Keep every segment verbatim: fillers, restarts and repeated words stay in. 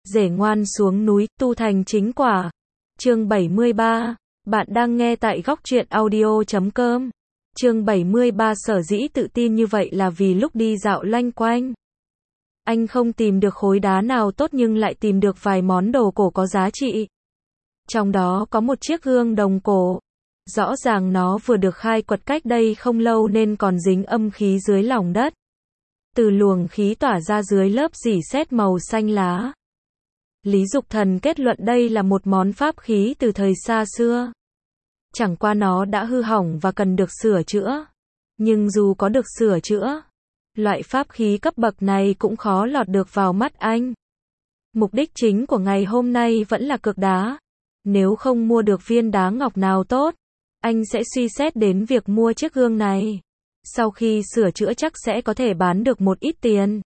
Rể ngoan xuống núi, tu thành chính quả. Chương bảy mươi ba. Bạn đang nghe tại góc truyện audio chấm com. Chương bảy mươi ba sở dĩ tự tin như vậy là vì lúc đi dạo loanh quanh, anh không tìm được khối đá nào tốt nhưng lại tìm được vài món đồ cổ có giá trị. Trong đó có một chiếc gương đồng cổ. Rõ ràng nó vừa được khai quật cách đây không lâu nên còn dính âm khí dưới lòng đất. Từ luồng khí tỏa ra dưới lớp rỉ sét màu xanh lá, Lý Dục Thần kết luận đây là một món pháp khí từ thời xa xưa. Chẳng qua nó đã hư hỏng và cần được sửa chữa. Nhưng dù có được sửa chữa, loại pháp khí cấp bậc này cũng khó lọt được vào mắt anh. Mục đích chính của ngày hôm nay vẫn là cược đá. Nếu không mua được viên đá ngọc nào tốt, anh sẽ suy xét đến việc mua chiếc gương này. Sau khi sửa chữa chắc sẽ có thể bán được một ít tiền.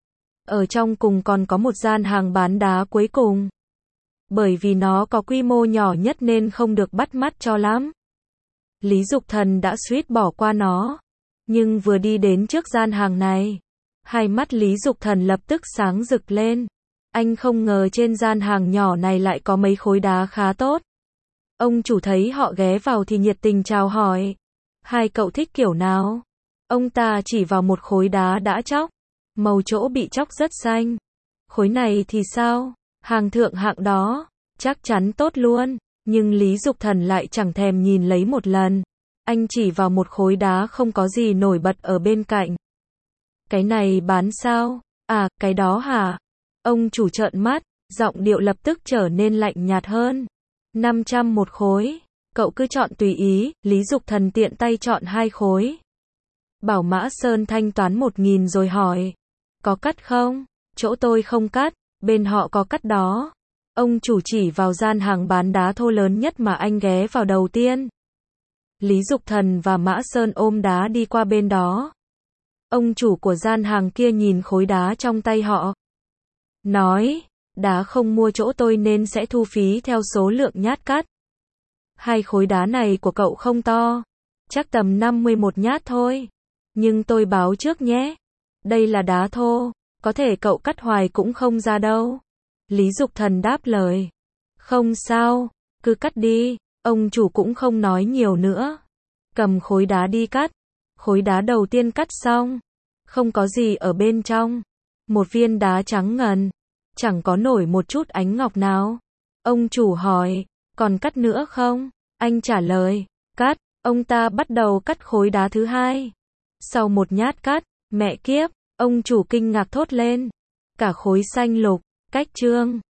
Ở trong cùng còn có một gian hàng bán đá cuối cùng. Bởi vì nó có quy mô nhỏ nhất nên không được bắt mắt cho lắm. Lý Dục Thần đã suýt bỏ qua nó. Nhưng vừa đi đến trước gian hàng này, hai mắt Lý Dục Thần lập tức sáng rực lên. Anh không ngờ trên gian hàng nhỏ này lại có mấy khối đá khá tốt. Ông chủ thấy họ ghé vào thì nhiệt tình chào hỏi. Hai cậu thích kiểu nào? Ông ta chỉ vào một khối đá đã chóc. Màu chỗ bị chóc rất xanh. Khối này thì sao? Hàng thượng hạng đó. Chắc chắn tốt luôn. Nhưng Lý Dục Thần lại chẳng thèm nhìn lấy một lần. Anh chỉ vào một khối đá không có gì nổi bật ở bên cạnh. Cái này bán sao? À, cái đó hả? Ông chủ trợn mắt, giọng điệu lập tức trở nên lạnh nhạt hơn. năm trăm một khối. Cậu cứ chọn tùy ý. Lý Dục Thần tiện tay chọn hai khối. Bảo Mã Sơn thanh toán một nghìn rồi hỏi. Có cắt không? Chỗ tôi không cắt, bên họ có cắt đó. Ông chủ chỉ vào gian hàng bán đá thô lớn nhất mà anh ghé vào đầu tiên. Lý Dục Thần và Mã Sơn ôm đá đi qua bên đó. Ông chủ của gian hàng kia nhìn khối đá trong tay họ. Nói, đá không mua chỗ tôi nên sẽ thu phí theo số lượng nhát cắt. Hai khối đá này của cậu không to. Chắc tầm năm mươi một nhát thôi. Nhưng tôi báo trước nhé. Đây là đá thô. Có thể cậu cắt hoài cũng không ra đâu. Lý Dục Thần đáp lời. Không sao, cứ cắt đi. Ông chủ cũng không nói nhiều nữa. Cầm khối đá đi cắt. Khối đá đầu tiên cắt xong. Không có gì ở bên trong. Một viên đá trắng ngần. Chẳng có nổi một chút ánh ngọc nào. Ông chủ hỏi, còn cắt nữa không? Anh trả lời, cắt. Ông ta bắt đầu cắt khối đá thứ hai. Sau một nhát cắt, mẹ kiếp, ông chủ kinh ngạc thốt lên. Cả khối xanh lục, cách chương.